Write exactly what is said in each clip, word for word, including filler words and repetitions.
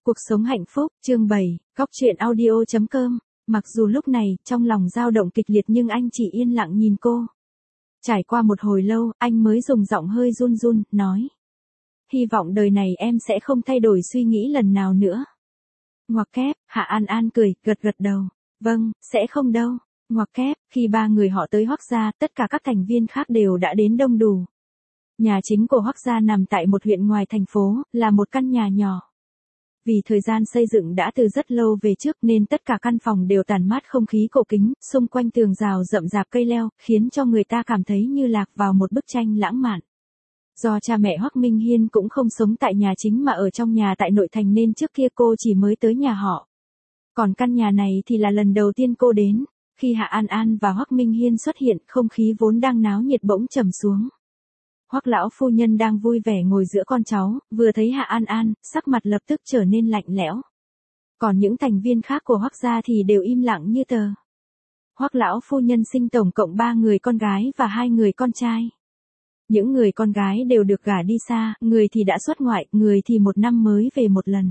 Cuộc sống hạnh phúc, chương bảy, góc truyện audio chấm com. Mặc dù lúc này, trong lòng dao động kịch liệt nhưng anh chỉ yên lặng nhìn cô. Trải qua một hồi lâu, anh mới dùng giọng hơi run run, nói. Hy vọng đời này em sẽ không thay đổi suy nghĩ lần nào nữa. Ngoặc kép, Hạ An An cười, gật gật đầu. Vâng, sẽ không đâu. Ngoặc kép, khi ba người họ tới Hoắc gia, tất cả các thành viên khác đều đã đến đông đủ. Nhà chính của Hoắc gia nằm tại một huyện ngoài thành phố, là một căn nhà nhỏ. Vì thời gian xây dựng đã từ rất lâu về trước nên tất cả căn phòng đều tản mát không khí cổ kính, xung quanh tường rào rậm rạp cây leo, khiến cho người ta cảm thấy như lạc vào một bức tranh lãng mạn. Do cha mẹ Hoắc Minh Hiên cũng không sống tại nhà chính mà ở trong nhà tại nội thành nên trước kia cô chỉ mới tới nhà họ. Còn căn nhà này thì là lần đầu tiên cô đến. Khi Hạ An An và Hoắc Minh Hiên xuất hiện, không khí vốn đang náo nhiệt bỗng trầm xuống. Hoắc lão phu nhân đang vui vẻ ngồi giữa con cháu, vừa thấy Hạ An An, sắc mặt lập tức trở nên lạnh lẽo. Còn những thành viên khác của Hoắc gia thì đều im lặng như tờ. Hoắc lão phu nhân sinh tổng cộng ba người con gái và hai người con trai. Những người con gái đều được gả đi xa, người thì đã xuất ngoại, người thì một năm mới về một lần.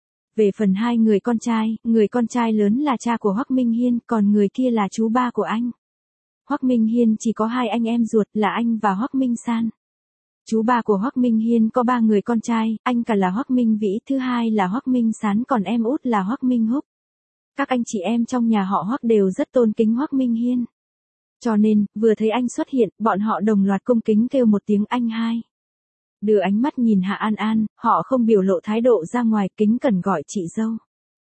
Về phần hai người con trai, người con trai lớn là cha của Hoắc Minh Hiên, còn người kia là chú ba của anh. Hoắc Minh Hiên chỉ có hai anh em ruột là anh và Hoắc Minh San. Chú ba của Hoắc Minh Hiên có ba người con trai, anh cả là Hoắc Minh Vĩ, thứ hai là Hoắc Minh Sán, còn em út là Hoắc Minh Húc. Các anh chị em trong nhà họ Hoắc đều rất tôn kính Hoắc Minh Hiên. Cho nên, vừa thấy anh xuất hiện, bọn họ đồng loạt cung kính kêu một tiếng anh hai. Đưa ánh mắt nhìn Hạ An An, họ không biểu lộ thái độ ra ngoài, kính cẩn gọi chị dâu.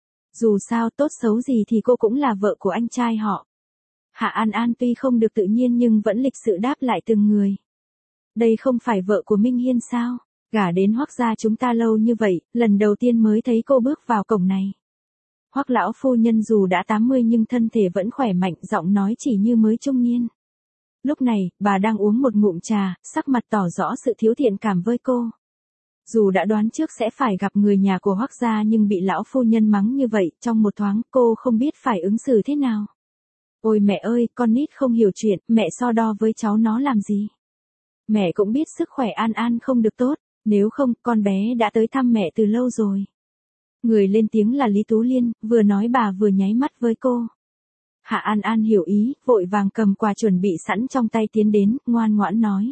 Dù sao tốt xấu gì thì cô cũng là vợ của anh trai họ. Hạ An An tuy không được tự nhiên nhưng vẫn lịch sự đáp lại từng người. Đây không phải vợ của Minh Hiên sao? Gả đến Hoắc gia chúng ta lâu như vậy, lần đầu tiên mới thấy cô bước vào cổng này. Hoắc lão phu nhân dù đã tám mươi nhưng thân thể vẫn khỏe mạnh, giọng nói chỉ như mới trung niên. Lúc này, bà đang uống một ngụm trà, sắc mặt tỏ rõ sự thiếu thiện cảm với cô. Dù đã đoán trước sẽ phải gặp người nhà của Hoắc gia nhưng bị lão phu nhân mắng như vậy, trong một thoáng cô không biết phải ứng xử thế nào. Ôi mẹ ơi, con nít không hiểu chuyện, mẹ so đo với cháu nó làm gì? Mẹ cũng biết sức khỏe An An không được tốt, nếu không, con bé đã tới thăm mẹ từ lâu rồi. Người lên tiếng là Lý Tú Liên, vừa nói bà vừa nháy mắt với cô. Hạ An An hiểu ý, vội vàng cầm quà chuẩn bị sẵn trong tay tiến đến, ngoan ngoãn nói.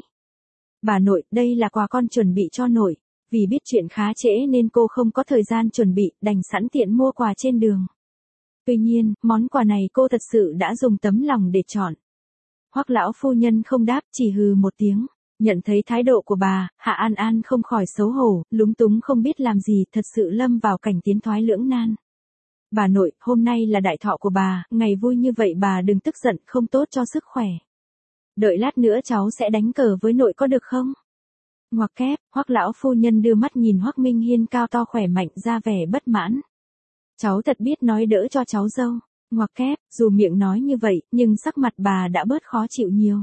Bà nội, đây là quà con chuẩn bị cho nội, vì biết chuyện khá trễ nên cô không có thời gian chuẩn bị, đành sẵn tiện mua quà trên đường. Tuy nhiên, món quà này cô thật sự đã dùng tấm lòng để chọn. Hoắc lão phu nhân không đáp, chỉ hừ một tiếng. Nhận thấy thái độ của bà, Hạ An An không khỏi xấu hổ, lúng túng không biết làm gì, thật sự lâm vào cảnh tiến thoái lưỡng nan. Bà nội, hôm nay là đại thọ của bà, ngày vui như vậy bà đừng tức giận, không tốt cho sức khỏe. Đợi lát nữa cháu sẽ đánh cờ với nội có được không? Ngoặc kép, Hoắc lão phu nhân đưa mắt nhìn Hoắc Minh Hiên cao to khỏe mạnh ra vẻ bất mãn. Cháu thật biết nói đỡ cho cháu dâu. Ngoặc kép, dù miệng nói như vậy, nhưng sắc mặt bà đã bớt khó chịu nhiều.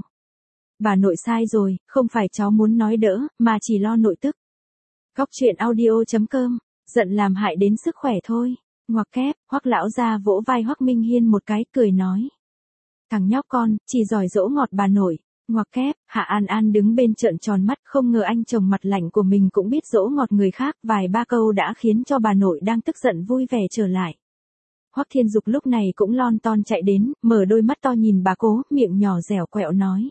Bà nội sai rồi, không phải cháu muốn nói đỡ, mà chỉ lo nội tức. Góc truyện audio chấm com, giận làm hại đến sức khỏe thôi. Ngoặc kép, Hoắc lão gia vỗ vai Hoắc Minh Hiên một cái, cười nói. Thằng nhóc con, chỉ giỏi dỗ ngọt bà nội. Ngoặc kép, Hạ An An đứng bên trợn tròn mắt, không ngờ anh chồng mặt lạnh của mình cũng biết dỗ ngọt người khác, vài ba câu đã khiến cho bà nội đang tức giận vui vẻ trở lại. Hoắc Thiên Dục lúc này cũng lon ton chạy đến, mở đôi mắt to nhìn bà cố, miệng nhỏ dẻo quẹo nói.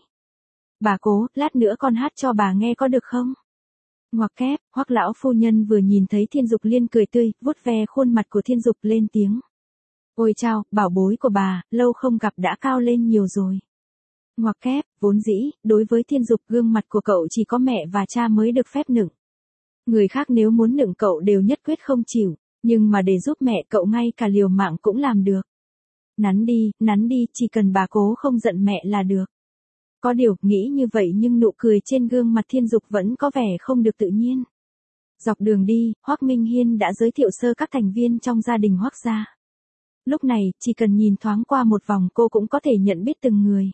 Bà cố, lát nữa con hát cho bà nghe có được không? Ngoặc kép, Hoắc lão phu nhân vừa nhìn thấy Thiên Dục Liên cười tươi, vuốt ve khuôn mặt của Thiên Dục lên tiếng. Ôi chao, bảo bối của bà, lâu không gặp đã cao lên nhiều rồi. Ngoặc kép, vốn dĩ, đối với Thiên Dục gương mặt của cậu chỉ có mẹ và cha mới được phép nựng. Người khác nếu muốn nựng cậu đều nhất quyết không chịu, nhưng mà để giúp mẹ cậu ngay cả liều mạng cũng làm được. Nắn đi, nắn đi, chỉ cần bà cố không giận mẹ là được. Có điều, nghĩ như vậy nhưng nụ cười trên gương mặt Thiên Dục vẫn có vẻ không được tự nhiên. Dọc đường đi, Hoắc Minh Hiên đã giới thiệu sơ các thành viên trong gia đình Hoắc gia. Lúc này, chỉ cần nhìn thoáng qua một vòng cô cũng có thể nhận biết từng người.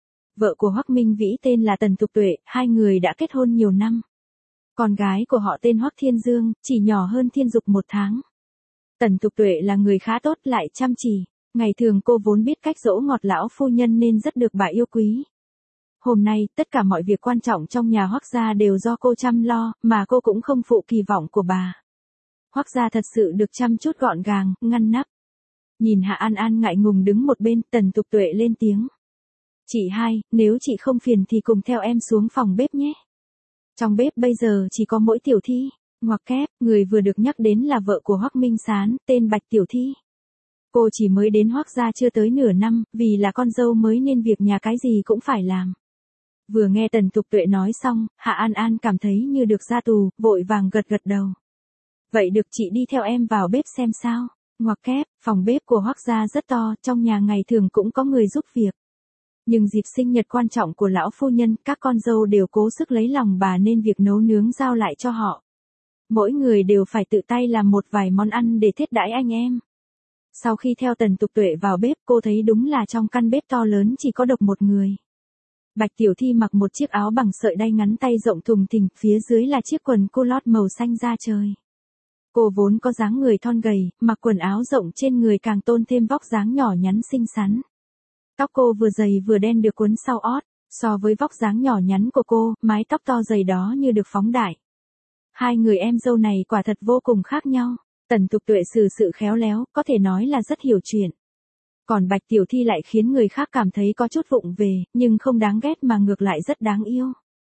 Vợ của Hoắc Minh Vĩ tên là Tần Thục Tuệ, hai người đã kết hôn nhiều năm. Con gái của họ tên Hoắc Thiên Dương, chỉ nhỏ hơn Thiên Dục một tháng. Tần Thục Tuệ là người khá tốt lại chăm chỉ, ngày thường cô vốn biết cách dỗ ngọt lão phu nhân nên rất được bà yêu quý. Hôm nay, tất cả mọi việc quan trọng trong nhà Hoắc gia đều do cô chăm lo, mà cô cũng không phụ kỳ vọng của bà. Hoắc gia thật sự được chăm chút gọn gàng, ngăn nắp. Nhìn Hạ An An ngại ngùng đứng một bên, Tần Tục Tuệ lên tiếng. Chị hai, nếu chị không phiền thì cùng theo em xuống phòng bếp nhé. Trong bếp bây giờ chỉ có mỗi Tiểu Thi. Ngoặc kép, người vừa được nhắc đến là vợ của Hoắc Minh Sán, tên Bạch Tiểu Thi. Cô chỉ mới đến Hoắc gia chưa tới nửa năm, vì là con dâu mới nên việc nhà cái gì cũng phải làm. Vừa nghe Tần Tục Tuệ nói xong, Hạ An An cảm thấy như được ra tù, vội vàng gật gật đầu. Vậy được, chị đi theo em vào bếp xem sao. Ngoặc kép, phòng bếp của Hoắc gia rất to, trong nhà ngày thường cũng có người giúp việc. Nhưng dịp sinh nhật quan trọng của lão phu nhân, các con dâu đều cố sức lấy lòng bà nên việc nấu nướng giao lại cho họ. Mỗi người đều phải tự tay làm một vài món ăn để thiết đãi anh em. Sau khi theo Tần Tục Tuệ vào bếp, cô thấy đúng là trong căn bếp to lớn chỉ có độc một người. Bạch Tiểu Thi mặc một chiếc áo bằng sợi đay ngắn tay rộng thùng thình, phía dưới là chiếc quần culotte màu xanh da trời. Cô vốn có dáng người thon gầy, mặc quần áo rộng trên người càng tôn thêm vóc dáng nhỏ nhắn xinh xắn. Tóc cô vừa dày vừa đen được cuốn sau ót, so với vóc dáng nhỏ nhắn của cô, mái tóc to dày đó như được phóng đại. Hai người em dâu này quả thật vô cùng khác nhau. Tần Tục Tuệ xử sự khéo léo, có thể nói là rất hiểu chuyện. Còn Bạch Tiểu Thi lại khiến người khác cảm thấy có chút vụng về, nhưng không đáng ghét mà ngược lại rất đáng yêu.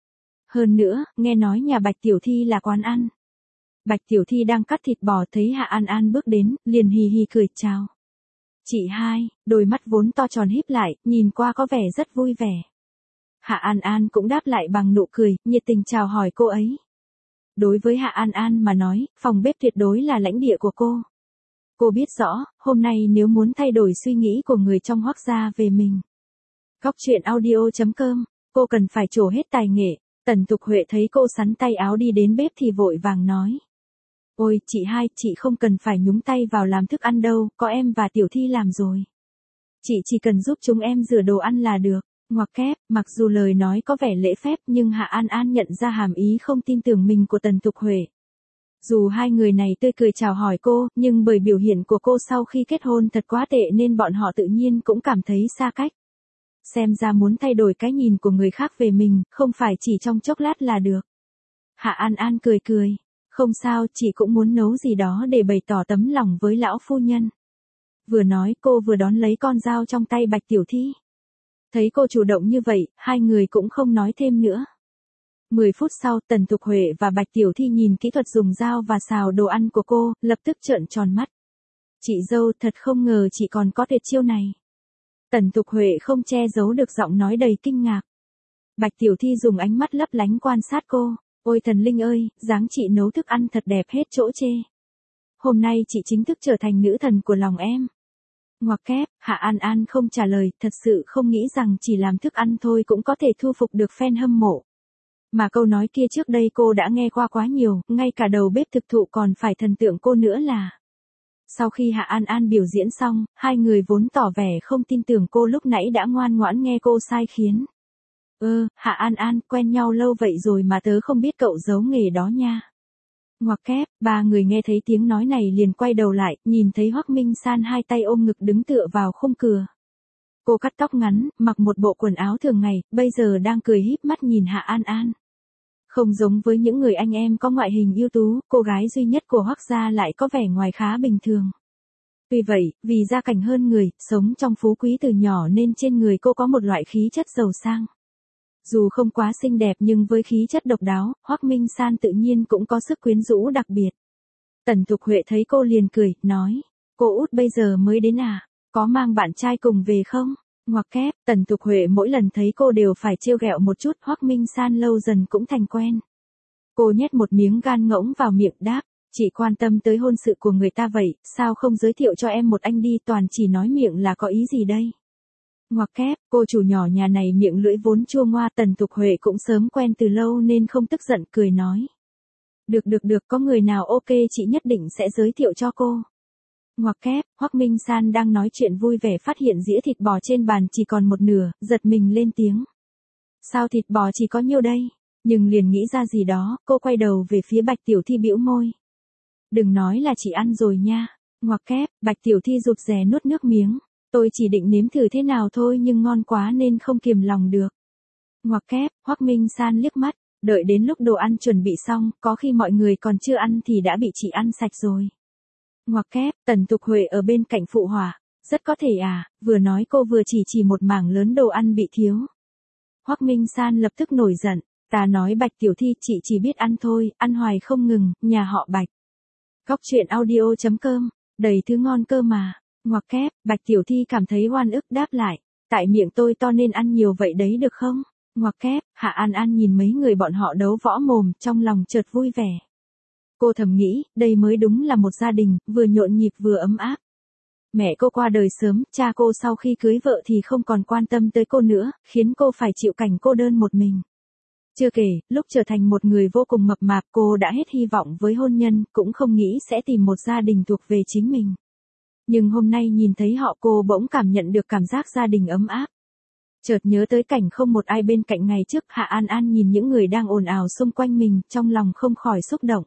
Hơn nữa, nghe nói nhà Bạch Tiểu Thi là quán ăn. Bạch Tiểu Thi đang cắt thịt bò thấy Hạ An An bước đến, liền hì hì cười chào. Chị hai, đôi mắt vốn to tròn híp lại, nhìn qua có vẻ rất vui vẻ. Hạ An An cũng đáp lại bằng nụ cười, nhiệt tình chào hỏi cô ấy. Đối với Hạ An An mà nói, phòng bếp tuyệt đối là lãnh địa của cô. Cô biết rõ, hôm nay nếu muốn thay đổi suy nghĩ của người trong Hoắc gia về mình. Góc truyện audio chấm com, cô cần phải trổ hết tài nghệ. Tần Tục Huệ thấy cô sắn tay áo đi đến bếp thì vội vàng nói. Ôi, chị hai, chị không cần phải nhúng tay vào làm thức ăn đâu, có em và Tiểu Thi làm rồi. Chị chỉ cần giúp chúng em rửa đồ ăn là được. Ngoặc kép, mặc dù lời nói có vẻ lễ phép nhưng Hạ An An nhận ra hàm ý không tin tưởng mình của Tần Tục Huệ. Dù hai người này tươi cười chào hỏi cô, nhưng bởi biểu hiện của cô sau khi kết hôn thật quá tệ nên bọn họ tự nhiên cũng cảm thấy xa cách. Xem ra muốn thay đổi cái nhìn của người khác về mình, không phải chỉ trong chốc lát là được. Hạ An An cười cười. Không sao, chị cũng muốn nấu gì đó để bày tỏ tấm lòng với lão phu nhân. Vừa nói cô vừa đón lấy con dao trong tay Bạch Tiểu Thi. Thấy cô chủ động như vậy, hai người cũng không nói thêm nữa. Mười phút sau, Tần Tục Huệ và Bạch Tiểu Thi nhìn kỹ thuật dùng dao và xào đồ ăn của cô, lập tức trợn tròn mắt. Chị dâu, thật không ngờ chị còn có tuyệt chiêu này. Tần Tục Huệ không che giấu được giọng nói đầy kinh ngạc. Bạch Tiểu Thi dùng ánh mắt lấp lánh quan sát cô. Ôi thần linh ơi, dáng chị nấu thức ăn thật đẹp hết chỗ chê. Hôm nay chị chính thức trở thành nữ thần của lòng em. Ngoặc kép, Hạ An An không trả lời, thật sự không nghĩ rằng chỉ làm thức ăn thôi cũng có thể thu phục được fan hâm mộ. Mà câu nói kia trước đây cô đã nghe qua quá nhiều, ngay cả đầu bếp thực thụ còn phải thần tượng cô nữa là. Sau khi Hạ An An biểu diễn xong, hai người vốn tỏ vẻ không tin tưởng cô lúc nãy đã ngoan ngoãn nghe cô sai khiến. Ơ, Hạ An An, quen nhau lâu vậy rồi mà tớ không biết cậu giấu nghề đó nha. Ngoặc kép, ba người nghe thấy tiếng nói này liền quay đầu lại, nhìn thấy Hoắc Minh San hai tay ôm ngực đứng tựa vào khung cửa. Cô cắt tóc ngắn, mặc một bộ quần áo thường ngày, bây giờ đang cười híp mắt nhìn Hạ An An. Không giống với những người anh em có ngoại hình ưu tú, cô gái duy nhất của Hoắc gia lại có vẻ ngoài khá bình thường. Tuy vậy, vì gia cảnh hơn người, sống trong phú quý từ nhỏ nên trên người cô có một loại khí chất giàu sang. Dù không quá xinh đẹp nhưng với khí chất độc đáo, Hoắc Minh San tự nhiên cũng có sức quyến rũ đặc biệt. Tần Tục Huệ thấy cô liền cười, nói, cô út bây giờ mới đến à, có mang bạn trai cùng về không? Ngoặc kép, Tần Tục Huệ mỗi lần thấy cô đều phải trêu ghẹo một chút, Hoắc Minh San lâu dần cũng thành quen. Cô nhét một miếng gan ngỗng vào miệng đáp, chị quan tâm tới hôn sự của người ta vậy, sao không giới thiệu cho em một anh đi, toàn chỉ nói miệng là có ý gì đây? Ngoặc kép, cô chủ nhỏ nhà này miệng lưỡi vốn chua ngoa, Tần Tục Huệ cũng sớm quen từ lâu nên không tức giận, cười nói. Được được được, có người nào ok chị nhất định sẽ giới thiệu cho cô. Ngoặc kép, Hoắc Minh San đang nói chuyện vui vẻ phát hiện dĩa thịt bò trên bàn chỉ còn một nửa, giật mình lên tiếng. Sao thịt bò chỉ có nhiêu đây? Nhưng liền nghĩ ra gì đó, cô quay đầu về phía Bạch Tiểu Thi bĩu môi. Đừng nói là chị ăn rồi nha. Ngoặc kép, Bạch Tiểu Thi rụt rè nuốt nước miếng. Tôi chỉ định nếm thử thế nào thôi nhưng ngon quá nên không kiềm lòng được. Ngoặc kép, Hoắc Minh San liếc mắt, Đợi đến lúc đồ ăn chuẩn bị xong, có khi mọi người còn chưa ăn thì đã bị chị ăn sạch rồi. Ngoặc kép, Tần Tục Huệ ở bên cạnh phụ họa. Rất có thể à, vừa nói cô vừa chỉ chỉ một mảng lớn đồ ăn bị thiếu. Hoắc Minh San lập tức nổi giận. Ta nói Bạch tiểu thi chị chỉ biết ăn thôi, ăn hoài không ngừng, nhà họ Bạch. Góc truyện audio chấm com, đầy thứ ngon cơ mà. Ngoặc kép, Bạch tiểu thi cảm thấy oan ức đáp lại. Tại miệng tôi to nên ăn nhiều vậy đấy được không? Ngoặc kép, Hạ An An nhìn mấy người bọn họ đấu võ mồm, trong lòng chợt vui vẻ. Cô thầm nghĩ, đây mới đúng là một gia đình, vừa nhộn nhịp vừa ấm áp. Mẹ cô qua đời sớm, cha cô sau khi cưới vợ thì không còn quan tâm tới cô nữa, khiến cô phải chịu cảnh cô đơn một mình. Chưa kể, lúc trở thành một người vô cùng mập mạp cô đã hết hy vọng với hôn nhân, cũng không nghĩ sẽ tìm một gia đình thuộc về chính mình. Nhưng hôm nay nhìn thấy họ cô bỗng cảm nhận được cảm giác gia đình ấm áp. Chợt nhớ tới cảnh không một ai bên cạnh ngày trước, Hạ An An nhìn những người đang ồn ào xung quanh mình, trong lòng không khỏi xúc động.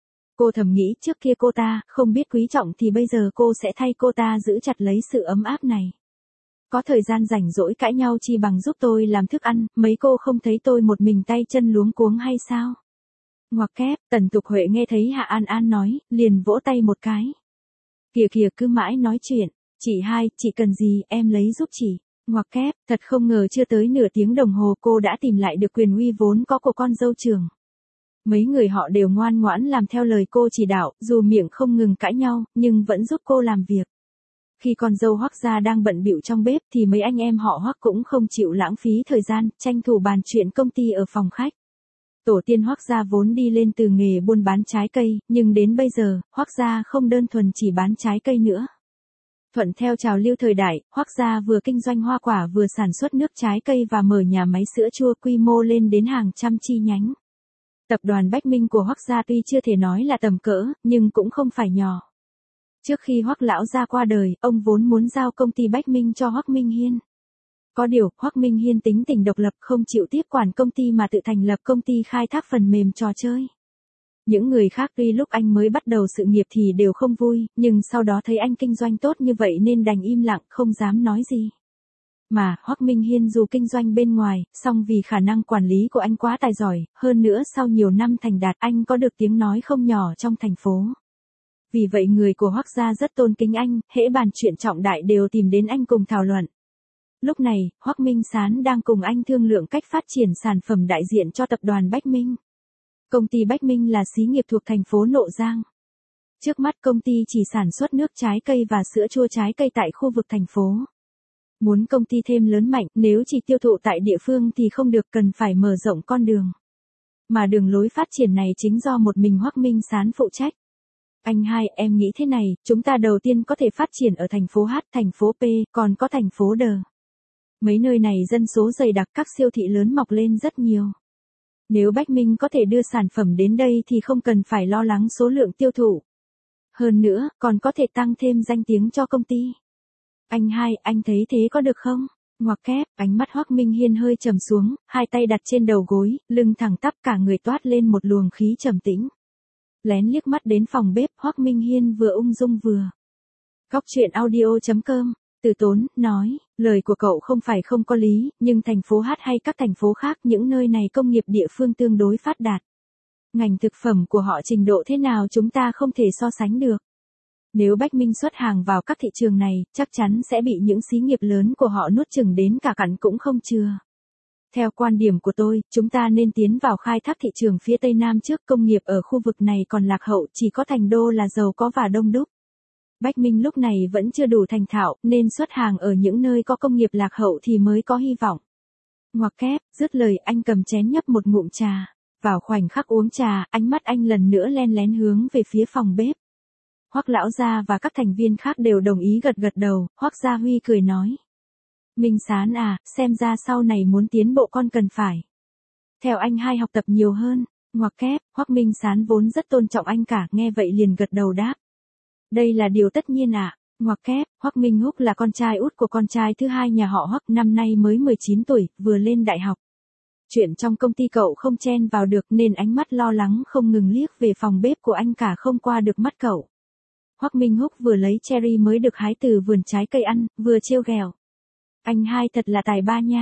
Cô thầm nghĩ trước kia cô ta không biết quý trọng thì bây giờ cô sẽ thay cô ta giữ chặt lấy sự ấm áp này. Có thời gian rảnh rỗi cãi nhau chi bằng giúp tôi làm thức ăn, mấy cô không thấy tôi một mình tay chân luống cuống hay sao? Ngoặc kép, Tần Tục Huệ nghe thấy Hạ An An nói, liền vỗ tay một cái. Kìa kìa cứ mãi nói chuyện, chị hai, chị cần gì em lấy giúp chị. Ngoặc kép, thật không ngờ chưa tới nửa tiếng đồng hồ cô đã tìm lại được quyền uy vốn có của con dâu trưởng. Mấy người họ đều ngoan ngoãn làm theo lời cô chỉ đạo, dù miệng không ngừng cãi nhau, nhưng vẫn giúp cô làm việc. Khi con dâu Hoắc gia đang bận bịu trong bếp thì mấy anh em họ Hoắc cũng không chịu lãng phí thời gian, tranh thủ bàn chuyện công ty ở phòng khách. Tổ tiên Hoắc gia vốn đi lên từ nghề buôn bán trái cây, nhưng đến bây giờ, Hoắc gia không đơn thuần chỉ bán trái cây nữa. Thuận theo trào lưu thời đại, Hoắc gia vừa kinh doanh hoa quả vừa sản xuất nước trái cây và mở nhà máy sữa chua quy mô lên đến hàng trăm chi nhánh. Tập đoàn Bách Minh của Hoắc gia tuy chưa thể nói là tầm cỡ, nhưng cũng không phải nhỏ. Trước khi Hoắc lão gia qua đời, ông vốn muốn giao công ty Bách Minh cho Hoắc Minh Hiên. Có điều, Hoắc Minh Hiên tính tình độc lập không chịu tiếp quản công ty mà tự thành lập công ty khai thác phần mềm trò chơi. Những người khác tuy lúc anh mới bắt đầu sự nghiệp thì đều không vui, nhưng sau đó thấy anh kinh doanh tốt như vậy nên đành im lặng, không dám nói gì. Mà, Hoắc Minh Hiên dù kinh doanh bên ngoài, song vì khả năng quản lý của anh quá tài giỏi, hơn nữa sau nhiều năm thành đạt anh có được tiếng nói không nhỏ trong thành phố. Vì vậy người của Hoắc gia rất tôn kính anh, hễ bàn chuyện trọng đại đều tìm đến anh cùng thảo luận. Lúc này, Hoắc Minh Sán đang cùng anh thương lượng cách phát triển sản phẩm đại diện cho tập đoàn Bách Minh. Công ty Bách Minh là xí nghiệp thuộc thành phố Nộ Giang. Trước mắt công ty chỉ sản xuất nước trái cây và sữa chua trái cây tại khu vực thành phố. Muốn công ty thêm lớn mạnh, nếu chỉ tiêu thụ tại địa phương thì không được, cần phải mở rộng con đường. Mà đường lối phát triển này chính do một mình Hoắc Minh Sán phụ trách. Anh hai, em nghĩ thế này, chúng ta đầu tiên có thể phát triển ở thành phố H, thành phố P, còn có thành phố D. Mấy nơi này dân số dày đặc, các siêu thị lớn mọc lên rất nhiều. Nếu Bách Minh có thể đưa sản phẩm đến đây thì không cần phải lo lắng số lượng tiêu thụ. Hơn nữa, còn có thể tăng thêm danh tiếng cho công ty. Anh hai, anh thấy thế có được không? Ngoặc kép, ánh mắt Hoắc Minh Hiên hơi trầm xuống, hai tay đặt trên đầu gối, lưng thẳng tắp, cả người toát lên một luồng khí trầm tĩnh. Lén liếc mắt đến phòng bếp, Hoắc Minh Hiên vừa ung dung vừa. Góc truyện audio chấm com, Từ Tốn, nói, lời của cậu không phải không có lý, nhưng thành phố H hay các thành phố khác, những nơi này công nghiệp địa phương tương đối phát đạt. Ngành thực phẩm của họ trình độ thế nào chúng ta không thể so sánh được. Nếu Bách Minh xuất hàng vào các thị trường này, chắc chắn sẽ bị những xí nghiệp lớn của họ nuốt chửng đến cả cặn cũng không chừa. Theo quan điểm của tôi, chúng ta nên tiến vào khai thác thị trường phía Tây Nam trước, công nghiệp ở khu vực này còn lạc hậu, chỉ có thành đô là giàu có và đông đúc. Bách Minh lúc này vẫn chưa đủ thành thạo, nên xuất hàng ở những nơi có công nghiệp lạc hậu thì mới có hy vọng. Ngoặc kép, dứt lời anh cầm chén nhấp một ngụm trà. Vào khoảnh khắc uống trà, ánh mắt anh lần nữa len lén hướng về phía phòng bếp. Hoắc lão gia và các thành viên khác đều đồng ý gật gật đầu, Hoắc Gia Huy cười nói. Minh Sán à, xem ra sau này muốn tiến bộ con cần phải theo anh hai học tập nhiều hơn. Ngoặc kép, Hoắc Minh Sán vốn rất tôn trọng anh cả, nghe vậy liền gật đầu đáp. Đây là điều tất nhiên ạ. À. Ngoặc kép, Hoắc Minh Húc là con trai út của con trai thứ hai nhà họ Hoắc, năm nay mới mười chín tuổi, vừa lên đại học. Chuyện trong công ty cậu không chen vào được nên ánh mắt lo lắng không ngừng liếc về phòng bếp của anh cả, không qua được mắt cậu. Hoắc Minh Húc vừa lấy cherry mới được hái từ vườn trái cây ăn, vừa trêu ghẹo. Anh hai thật là tài ba nha.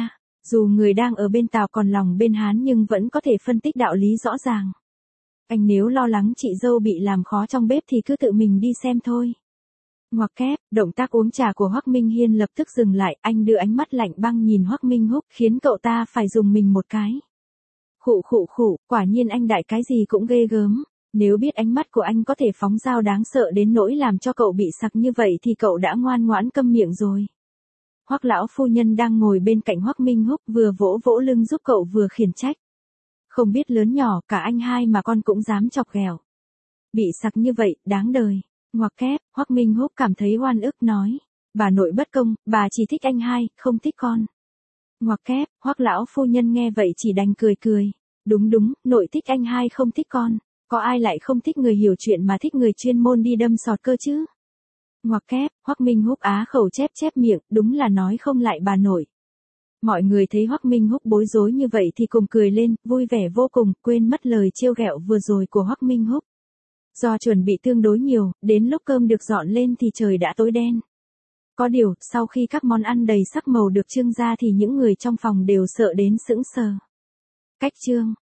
Dù người đang ở bên Tào còn lòng bên Hán nhưng vẫn có thể phân tích đạo lý rõ ràng. Anh nếu lo lắng chị dâu bị làm khó trong bếp thì cứ tự mình đi xem thôi. Ngoặc kép, động tác uống trà của Hoắc Minh Hiên lập tức dừng lại, anh đưa ánh mắt lạnh băng nhìn Hoắc Minh Húc khiến cậu ta phải dùng mình một cái. Khụ khụ khụ, quả nhiên anh đại cái gì cũng ghê gớm. Nếu biết ánh mắt của anh có thể phóng dao đáng sợ đến nỗi làm cho cậu bị sặc như vậy thì cậu đã ngoan ngoãn câm miệng rồi. Hoắc lão phu nhân đang ngồi bên cạnh Hoắc Minh Húc vừa vỗ vỗ lưng giúp cậu vừa khiển trách. Không biết lớn nhỏ, cả anh hai mà con cũng dám chọc ghẹo. Bị sặc như vậy, đáng đời. Ngoặc kép, Hoắc Minh Húc cảm thấy oan ức nói. Bà nội bất công, bà chỉ thích anh hai, không thích con. Ngoặc kép, Hoắc lão phu nhân nghe vậy chỉ đành cười cười. Đúng đúng, nội thích anh hai không thích con. Có ai lại không thích người hiểu chuyện mà thích người chuyên môn đi đâm sọt cơ chứ? Ngoặc kép, Hoắc Minh Húc á khẩu chép chép miệng, đúng là nói không lại bà nội. Mọi người thấy Hoắc Minh Húc bối rối như vậy thì cùng cười lên, vui vẻ vô cùng, quên mất lời trêu ghẹo vừa rồi của Hoắc Minh Húc. Do chuẩn bị tương đối nhiều, đến lúc cơm được dọn lên thì trời đã tối đen. Có điều, sau khi các món ăn đầy sắc màu được trưng ra thì những người trong phòng đều sợ đến sững sờ. Cách trương.